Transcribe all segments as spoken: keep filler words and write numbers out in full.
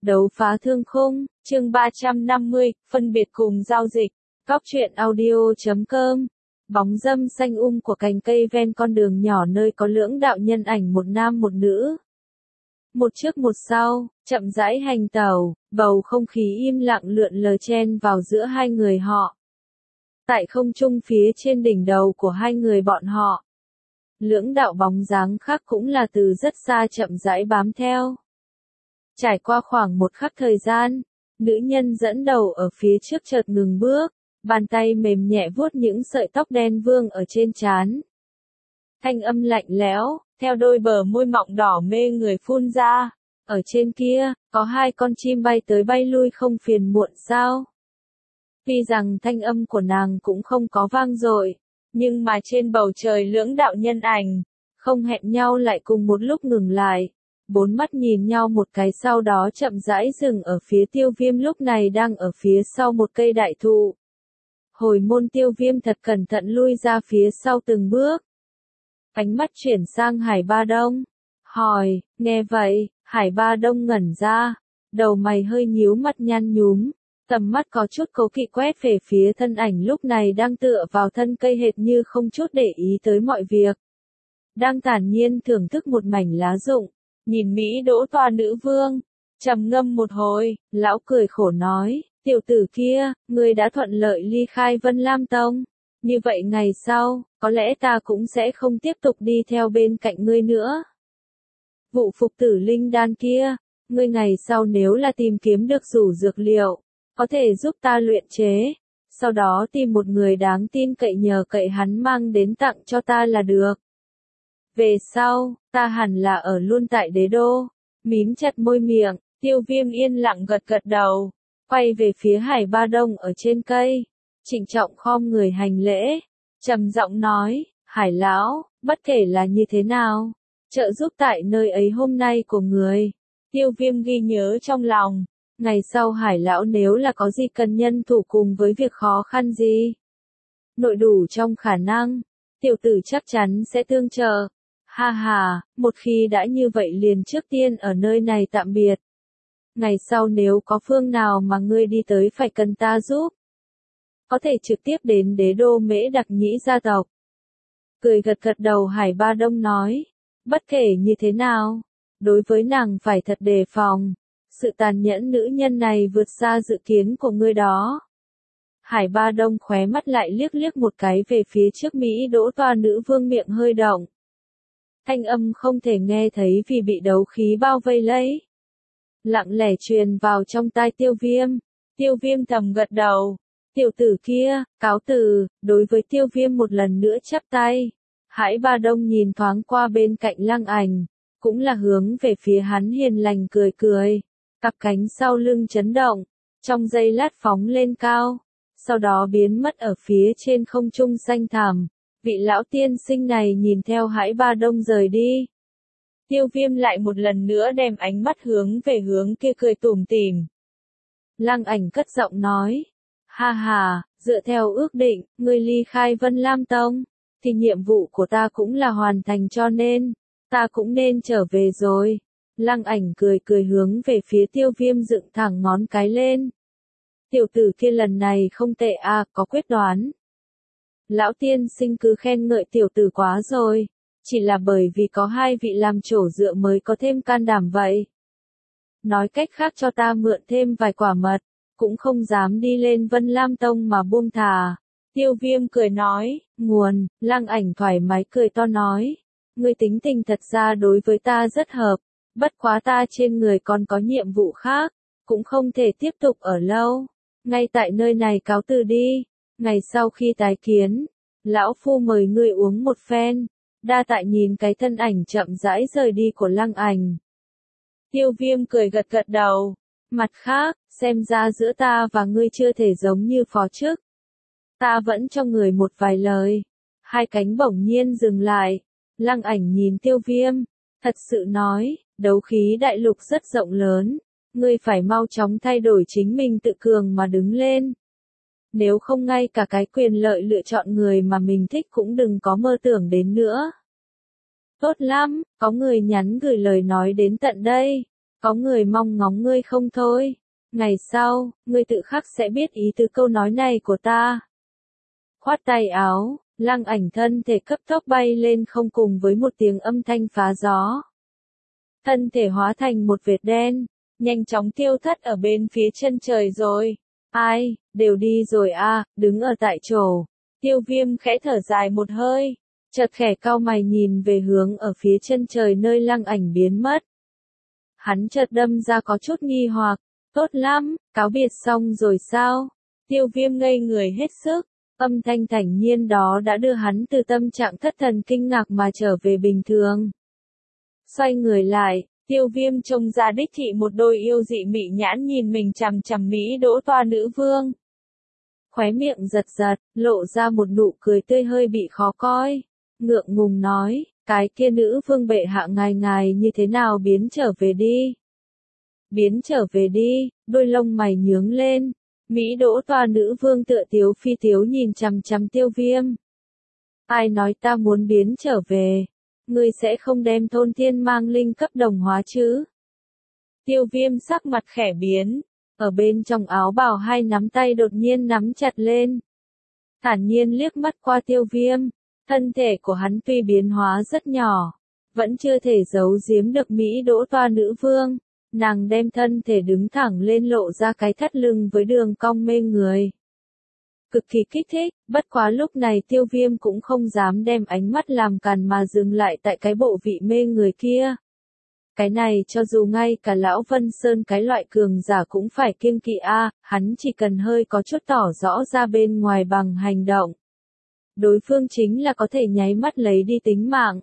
Đấu phá thương khung, chương ba trăm năm mươi, phân biệt cùng giao dịch. Góc truyện audio chấm com. Bóng râm xanh um của cành cây ven con đường nhỏ nơi có lưỡng đạo nhân ảnh một nam một nữ. Một trước một sau, chậm rãi hành tẩu, bầu không khí im lặng lượn lờ chen vào giữa hai người họ. Tại không trung phía trên đỉnh đầu của hai người bọn họ, lưỡng đạo bóng dáng khác cũng là từ rất xa chậm rãi bám theo. Trải qua khoảng một khắc thời gian, nữ nhân dẫn đầu ở phía trước chợt ngừng bước, bàn tay mềm nhẹ vuốt những sợi tóc đen vương ở trên trán. Thanh âm lạnh lẽo, theo đôi bờ môi mọng đỏ mê người phun ra, ở trên kia, có hai con chim bay tới bay lui không phiền muộn sao? Tuy rằng thanh âm của nàng cũng không có vang dội, nhưng mà trên bầu trời lưỡng đạo nhân ảnh, không hẹn nhau lại cùng một lúc ngừng lại. Bốn mắt nhìn nhau một cái sau đó chậm rãi dừng ở phía Tiêu Viêm lúc này đang ở phía sau một cây đại thụ. Hồi môn Tiêu Viêm thật cẩn thận lui ra phía sau từng bước. Ánh mắt chuyển sang Hải Ba Đông. Hỏi, nghe vậy, Hải Ba Đông ngẩn ra, đầu mày hơi nhíu mặt nhăn nhúm, tầm mắt có chút cố kỵ quét về phía thân ảnh lúc này đang tựa vào thân cây hệt như không chút để ý tới mọi việc. Đang thản nhiên thưởng thức một mảnh lá rụng. Nhìn Mỹ đỗ toa nữ vương, trầm ngâm một hồi, lão cười khổ nói, tiểu tử kia, ngươi đã thuận lợi ly khai Vân Lam Tông. Như vậy ngày sau, có lẽ ta cũng sẽ không tiếp tục đi theo bên cạnh ngươi nữa. Vụ phục tử linh đan kia, ngươi ngày sau nếu là tìm kiếm được rủ dược liệu, có thể giúp ta luyện chế, sau đó tìm một người đáng tin cậy nhờ cậy hắn mang đến tặng cho ta là được. Về sau, ta hẳn là ở luôn tại đế đô. Mím chặt môi miệng, Tiêu Viêm yên lặng gật gật đầu, quay về phía Hải Ba Đông ở trên cây, trịnh trọng khom người hành lễ, trầm giọng nói, Hải lão, bất kể là như thế nào, trợ giúp tại nơi ấy hôm nay của người. Tiêu Viêm ghi nhớ trong lòng, ngày sau Hải lão nếu là có gì cần nhân thủ cùng với việc khó khăn gì, nội đủ trong khả năng, tiểu tử chắc chắn sẽ tương trợ. Ha ha, một khi đã như vậy liền trước tiên ở nơi này tạm biệt. Ngày sau nếu có phương nào mà ngươi đi tới phải cần ta giúp, có thể trực tiếp đến đế đô Mễ Đặc Nhĩ gia tộc. Cười gật gật đầu Hải Ba Đông nói, bất kể như thế nào, đối với nàng phải thật đề phòng, sự tàn nhẫn nữ nhân này vượt xa dự kiến của ngươi đó. Hải Ba Đông khóe mắt lại liếc liếc một cái về phía trước Mỹ đỗ toa nữ vương miệng hơi động. Thanh âm không thể nghe thấy vì bị đấu khí bao vây lấy. Lặng lẽ truyền vào trong tai Tiêu Viêm. Tiêu Viêm thầm gật đầu. Tiểu tử kia, cáo từ, đối với Tiêu Viêm một lần nữa chắp tay. Hải Ba Đông nhìn thoáng qua bên cạnh Lăng Ảnh, cũng là hướng về phía hắn hiền lành cười cười. Cặp cánh sau lưng chấn động, trong giây lát phóng lên cao, sau đó biến mất ở phía trên không trung xanh thẳm. Vị lão tiên sinh này nhìn theo Hải Ba Đông rời đi. Tiêu Viêm lại một lần nữa đem ánh mắt hướng về hướng kia cười tủm tỉm. Lăng Ảnh cất giọng nói, ha ha, dựa theo ước định, ngươi ly khai Vân Lam Tông, thì nhiệm vụ của ta cũng là hoàn thành cho nên, ta cũng nên trở về rồi. Lăng Ảnh cười cười hướng về phía Tiêu Viêm dựng thẳng ngón cái lên. Tiểu tử kia lần này không tệ à, có quyết đoán. Lão tiên sinh cứ khen ngợi tiểu tử quá rồi, chỉ là bởi vì có hai vị làm chỗ dựa mới có thêm can đảm vậy. Nói cách khác cho ta mượn thêm vài quả mật, cũng không dám đi lên Vân Lam Tông mà buông thà. Tiêu Viêm cười nói, nguồn, Lăng Ảnh thoải mái cười to nói, ngươi tính tình thật ra đối với ta rất hợp, bất quá ta trên người còn có nhiệm vụ khác, cũng không thể tiếp tục ở lâu, ngay tại nơi này cáo từ đi. Ngày sau khi tái kiến, lão phu mời ngươi uống một phen, đa tại nhìn cái thân ảnh chậm rãi rời đi của Lăng Ảnh. Tiêu Viêm cười gật gật đầu, mặt khác, xem ra giữa ta và ngươi chưa thể giống như phó chức. Ta vẫn cho người một vài lời. Hai cánh bỗng nhiên dừng lại, Lăng Ảnh nhìn Tiêu Viêm, thật sự nói, đấu khí đại lục rất rộng lớn, ngươi phải mau chóng thay đổi chính mình tự cường mà đứng lên. Nếu không ngay cả cái quyền lợi lựa chọn người mà mình thích cũng đừng có mơ tưởng đến nữa. Tốt lắm, có người nhắn gửi lời nói đến tận đây. Có người mong ngóng ngươi không thôi. Ngày sau, ngươi tự khắc sẽ biết ý tứ câu nói này của ta. Khoát tay áo, Lăng Ảnh thân thể cấp tốc bay lên không cùng với một tiếng âm thanh phá gió. Thân thể hóa thành một vệt đen, nhanh chóng tiêu thất ở bên phía chân trời rồi. Ai, đều đi rồi à, đứng ở tại chỗ. Tiêu Viêm khẽ thở dài một hơi, chợt khẽ cau mày nhìn về hướng ở phía chân trời nơi Lăng Ảnh biến mất. Hắn chợt đâm ra có chút nghi hoặc, tốt lắm, cáo biệt xong rồi sao? Tiêu Viêm ngây người hết sức, âm thanh thản nhiên đó đã đưa hắn từ tâm trạng thất thần kinh ngạc mà trở về bình thường. Xoay người lại, Tiêu Viêm trông ra đích thị một đôi yêu dị mị nhãn nhìn mình chằm chằm Mỹ Đỗ Toa nữ vương. Khóe miệng giật giật, lộ ra một nụ cười tươi hơi bị khó coi, ngượng ngùng nói, cái kia nữ vương bệ hạ ngài ngài như thế nào biến trở về đi. Biến trở về đi, đôi lông mày nhướng lên, Mỹ Đỗ Toa nữ vương tựa tiếu phi tiếu nhìn chằm chằm Tiêu Viêm. Ai nói ta muốn biến trở về? Ngươi sẽ không đem thôn thiên mang linh cấp đồng hóa chứ? Tiêu Viêm sắc mặt khẽ biến, ở bên trong áo bào hai nắm tay đột nhiên nắm chặt lên. Thản nhiên liếc mắt qua Tiêu Viêm, thân thể của hắn tuy biến hóa rất nhỏ, vẫn chưa thể giấu giếm được Mỹ Đỗ Toa nữ vương. Nàng đem thân thể đứng thẳng lên lộ ra cái thắt lưng với đường cong mê người. Cực kỳ kích thích, bất quá lúc này Tiêu Viêm cũng không dám đem ánh mắt làm càn mà dừng lại tại cái bộ vị mê người kia. Cái này cho dù ngay cả lão Vân Sơn cái loại cường giả cũng phải kiêng kỵ a, hắn chỉ cần hơi có chút tỏ rõ ra bên ngoài bằng hành động. Đối phương chính là có thể nháy mắt lấy đi tính mạng.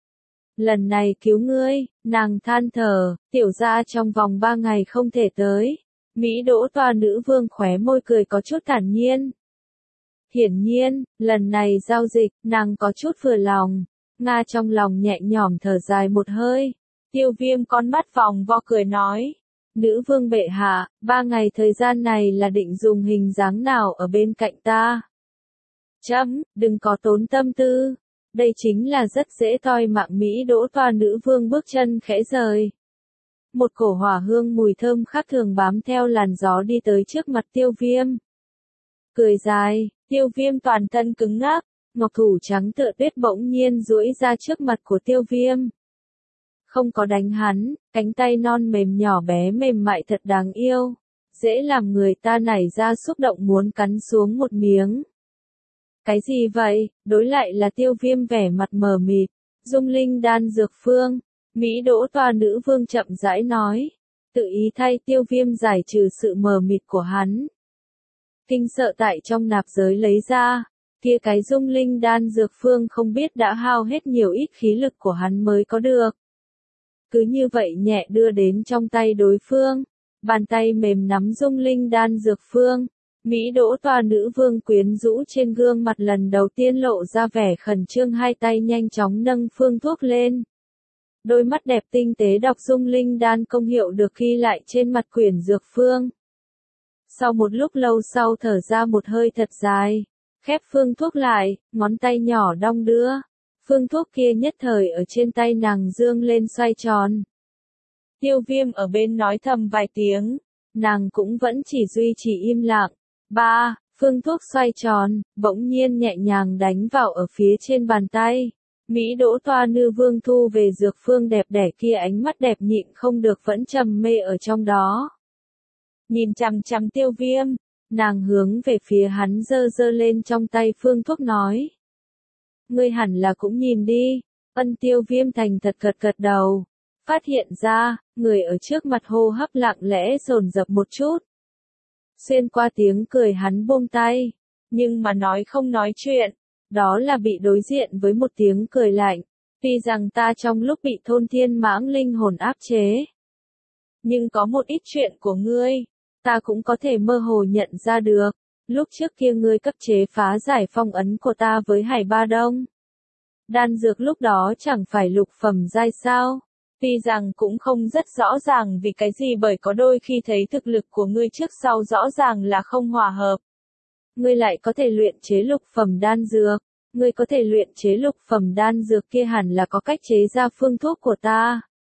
Lần này cứu ngươi, nàng than thở, tiểu gia trong vòng ba ngày không thể tới. Mỹ Đỗ Toa nữ vương khóe môi cười có chút thản nhiên. Hiển nhiên, lần này giao dịch, nàng có chút vừa lòng. Nga trong lòng nhẹ nhõm thở dài một hơi. Tiêu Viêm con mắt vòng vo cười nói. Nữ vương bệ hạ, ba ngày thời gian này là định dùng hình dáng nào ở bên cạnh ta? Chấm, đừng có tốn tâm tư. Đây chính là rất dễ toi mạng. Mỹ Đỗ Toa nữ vương bước chân khẽ rời. Một cổ hỏa hương mùi thơm khác thường bám theo làn gió đi tới trước mặt Tiêu Viêm. Cười dài, Tiêu Viêm toàn thân cứng ngắc, ngọc thủ trắng tựa tuyết bỗng nhiên duỗi ra trước mặt của Tiêu Viêm. Không có đánh hắn, cánh tay non mềm nhỏ bé mềm mại thật đáng yêu, dễ làm người ta nảy ra xúc động muốn cắn xuống một miếng. Cái gì vậy? Đối lại là Tiêu Viêm vẻ mặt mờ mịt. Dung linh đan dược phương. Mỹ Đỗ Toa nữ vương chậm rãi nói. Tự ý thay Tiêu Viêm giải trừ sự mờ mịt của hắn. Kinh sợ tại trong nạp giới lấy ra. Kia cái dung linh đan dược phương không biết đã hao hết nhiều ít khí lực của hắn mới có được. Cứ như vậy nhẹ đưa đến trong tay đối phương. Bàn tay mềm nắm dung linh đan dược phương. Mỹ Đỗ Toa nữ vương quyến rũ trên gương mặt lần đầu tiên lộ ra vẻ khẩn trương, hai tay nhanh chóng nâng phương thuốc lên. Đôi mắt đẹp tinh tế đọc dung linh đan công hiệu được ghi lại trên mặt quyển dược phương. Sau một lúc lâu sau thở ra một hơi thật dài, khép phương thuốc lại, ngón tay nhỏ đong đưa. Phương thuốc kia nhất thời ở trên tay nàng dương lên xoay tròn. Tiêu Viêm ở bên nói thầm vài tiếng, nàng cũng vẫn chỉ duy trì im lặng. Ba, phương thuốc xoay tròn, bỗng nhiên nhẹ nhàng đánh vào ở phía trên bàn tay. Mỹ Đỗ Toa nữ vương thu về dược phương đẹp đẽ kia, ánh mắt đẹp nhịn không được vẫn trầm mê ở trong đó. Nhìn chằm chằm Tiêu Viêm, nàng hướng về phía hắn giơ giơ lên trong tay phương thuốc nói. Ngươi hẳn là cũng nhìn đi. Ân. Tiêu Viêm thành thật gật gật đầu. Phát hiện ra, người ở trước mặt hô hấp lặng lẽ dồn dập một chút. Xuyên qua tiếng cười hắn buông tay, nhưng mà nói không nói chuyện, đó là bị đối diện với một tiếng cười lạnh. Tuy rằng ta trong lúc bị thôn thiên mãng linh hồn áp chế, nhưng có một ít chuyện của ngươi, ta cũng có thể mơ hồ nhận ra được. Lúc trước kia ngươi cấp chế phá giải phong ấn của ta với Hải Ba Đông. Đan dược lúc đó chẳng phải lục phẩm giai sao? Tuy rằng cũng không rất rõ ràng vì cái gì, bởi có đôi khi thấy thực lực của ngươi trước sau rõ ràng là không hòa hợp. Ngươi lại có thể luyện chế lục phẩm đan dược. Ngươi có thể luyện chế lục phẩm đan dược kia hẳn là có cách chế ra phương thuốc của ta.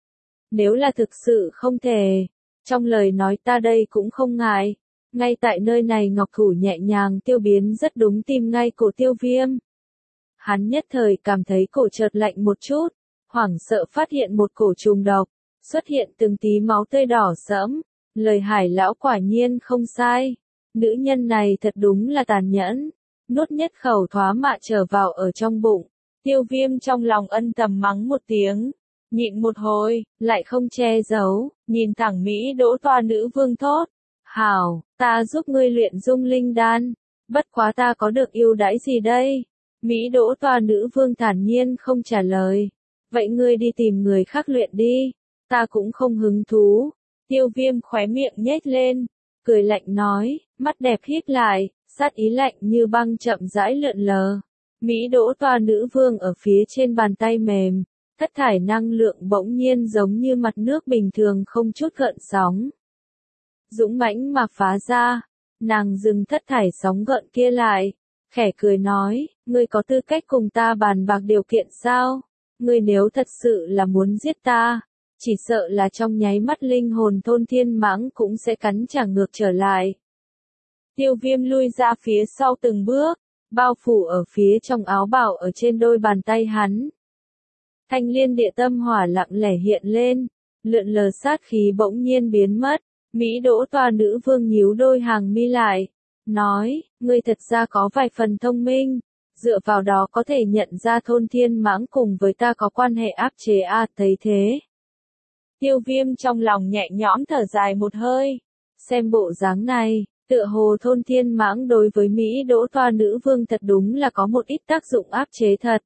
Nếu là thực sự không thể, trong lời nói ta đây cũng không ngại. Ngay tại nơi này ngọc thủ nhẹ nhàng tiêu biến rất đúng tim ngay cổ Tiêu Viêm. Hắn nhất thời cảm thấy cổ chợt lạnh một chút, hoảng sợ phát hiện một cổ trùng độc, xuất hiện từng tí máu tươi đỏ sẫm. Lời Hải lão quả nhiên không sai. Nữ nhân này thật đúng là tàn nhẫn. Nuốt nhất khẩu thoá mạ trở vào ở trong bụng. Tiêu Viêm trong lòng ân tầm mắng một tiếng. Nhịn một hồi, lại không che giấu, nhìn thẳng Mỹ Đỗ toa nữ vương thốt. Hảo, ta giúp ngươi luyện dung linh đan. Bất quá ta có được ưu đãi gì đây? Mỹ Đỗ toa nữ vương thản nhiên không trả lời. Vậy ngươi đi tìm người khác luyện đi. Ta cũng không hứng thú. Tiêu Viêm khóe miệng nhếch lên, cười lạnh nói, mắt đẹp híp lại, sát ý lạnh như băng chậm rãi lượn lờ. Mỹ Đỗ toa nữ vương ở phía trên bàn tay mềm, thất thải năng lượng bỗng nhiên giống như mặt nước bình thường không chút gợn sóng. Dũng mãnh mà phá ra, nàng dừng thất thải sóng gợn kia lại, khẽ cười nói, ngươi có tư cách cùng ta bàn bạc điều kiện sao? Ngươi nếu thật sự là muốn giết ta, chỉ sợ là trong nháy mắt linh hồn thôn thiên mãng cũng sẽ cắn trả ngược trở lại. Tiêu Viêm lui ra phía sau từng bước, bao phủ ở phía trong áo bào ở trên đôi bàn tay hắn. Thanh liên địa tâm hỏa lặng lẻ hiện lên, lượn lờ sát khí bỗng nhiên biến mất. Mỹ Đỗ toa nữ vương nhíu đôi hàng mi lại, nói, ngươi thật ra có vài phần thông minh, dựa vào đó có thể nhận ra thôn thiên mãng cùng với ta có quan hệ áp chế à, thấy thế. Tiêu Viêm trong lòng nhẹ nhõm thở dài một hơi, xem bộ dáng này, tựa hồ thôn thiên mãng đối với Mỹ Đỗ toa nữ vương thật đúng là có một ít tác dụng áp chế thật.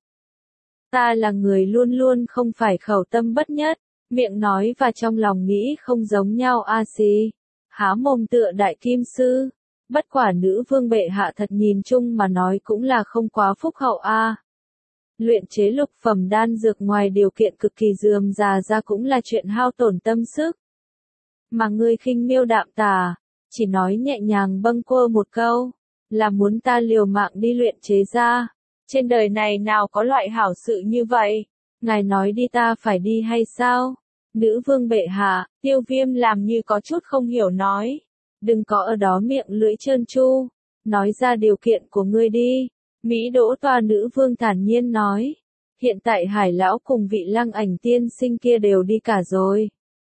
Ta là người luôn luôn không phải khẩu tâm bất nhất, miệng nói và trong lòng nghĩ không giống nhau a à xì. Há mồm tựa đại kim sư, bất quả nữ vương bệ hạ thật nhìn chung mà nói cũng là không quá phúc hậu a. À. Luyện chế lục phẩm đan dược ngoài điều kiện cực kỳ rườm rà ra cũng là chuyện hao tổn tâm sức. Mà ngươi khinh miêu đạm tà, chỉ nói nhẹ nhàng bâng quơ một câu, là muốn ta liều mạng đi luyện chế ra. Trên đời này nào có loại hảo sự như vậy? Ngài nói đi ta phải đi hay sao? Nữ vương bệ hạ, Tiêu Viêm làm như có chút không hiểu nói. Đừng có ở đó miệng lưỡi trơn tru, nói ra điều kiện của ngươi đi. Mỹ Đỗ toa nữ vương thản nhiên nói. Hiện tại Hải lão cùng vị Lăng Ảnh tiên sinh kia đều đi cả rồi.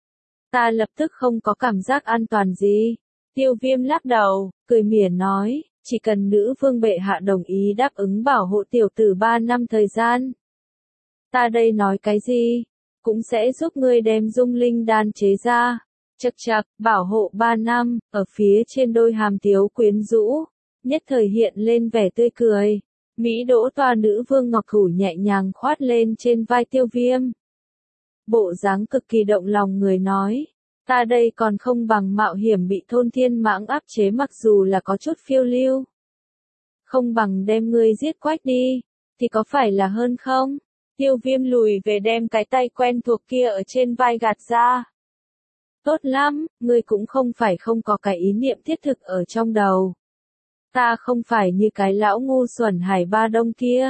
Ta lập tức không có cảm giác an toàn gì. Tiêu Viêm lắc đầu, cười mỉa nói, chỉ cần nữ vương bệ hạ đồng ý đáp ứng bảo hộ tiểu tử ba năm thời gian. Ta đây nói cái gì? Cũng sẽ giúp ngươi đem dung linh đan chế ra. Chậc chậc, bảo hộ ba năm, ở phía trên đôi hàm tiếu quyến rũ, nhất thời hiện lên vẻ tươi cười. Mỹ Đỗ toa nữ vương ngọc thủ nhẹ nhàng khoát lên trên vai Tiêu Viêm. Bộ dáng cực kỳ động lòng người nói, ta đây còn không bằng mạo hiểm bị thôn thiên mãng áp chế mặc dù là có chút phiêu lưu. Không bằng đem ngươi giết quách đi, thì có phải là hơn không? Tiêu Viêm lùi về đem cái tay quen thuộc kia ở trên vai gạt ra. Tốt lắm, ngươi cũng không phải không có cái ý niệm thiết thực ở trong đầu. Ta không phải như cái lão ngu xuẩn Hải Ba Đông kia.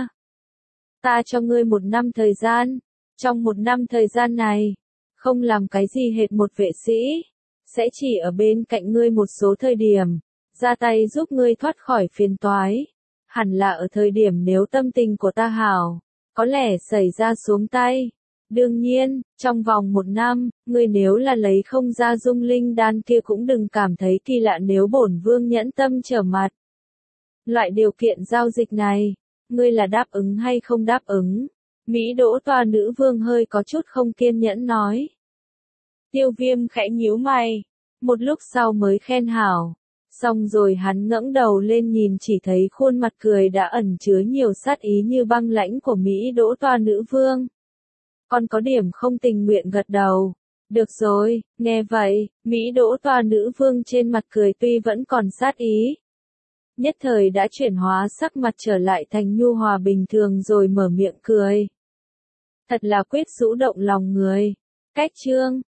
Ta cho ngươi một năm thời gian, trong một năm thời gian này, không làm cái gì hệt một vệ sĩ, sẽ chỉ ở bên cạnh ngươi một số thời điểm, ra tay giúp ngươi thoát khỏi phiền toái. Hẳn là ở thời điểm nếu tâm tình của ta hảo, có lẽ xảy ra xuống tay. Đương nhiên, trong vòng một năm, ngươi nếu là lấy không ra dung linh đan kia cũng đừng cảm thấy kỳ lạ nếu bổn vương nhẫn tâm trở mặt. Loại điều kiện giao dịch này, ngươi là đáp ứng hay không đáp ứng? Mỹ Đỗ toa nữ vương hơi có chút không kiên nhẫn nói. Tiêu Viêm khẽ nhíu mày, một lúc sau mới khen hảo. Xong rồi hắn ngẩng đầu lên nhìn chỉ thấy khuôn mặt cười đã ẩn chứa nhiều sát ý như băng lãnh của Mỹ Đỗ toa nữ vương. Còn có điểm không tình nguyện gật đầu. Được rồi, nghe vậy, Mỹ Đỗ toa nữ vương trên mặt cười tuy vẫn còn sát ý. Nhất thời đã chuyển hóa sắc mặt trở lại thành nhu hòa bình thường rồi mở miệng cười. Thật là quyết rũ động lòng người. Cách chương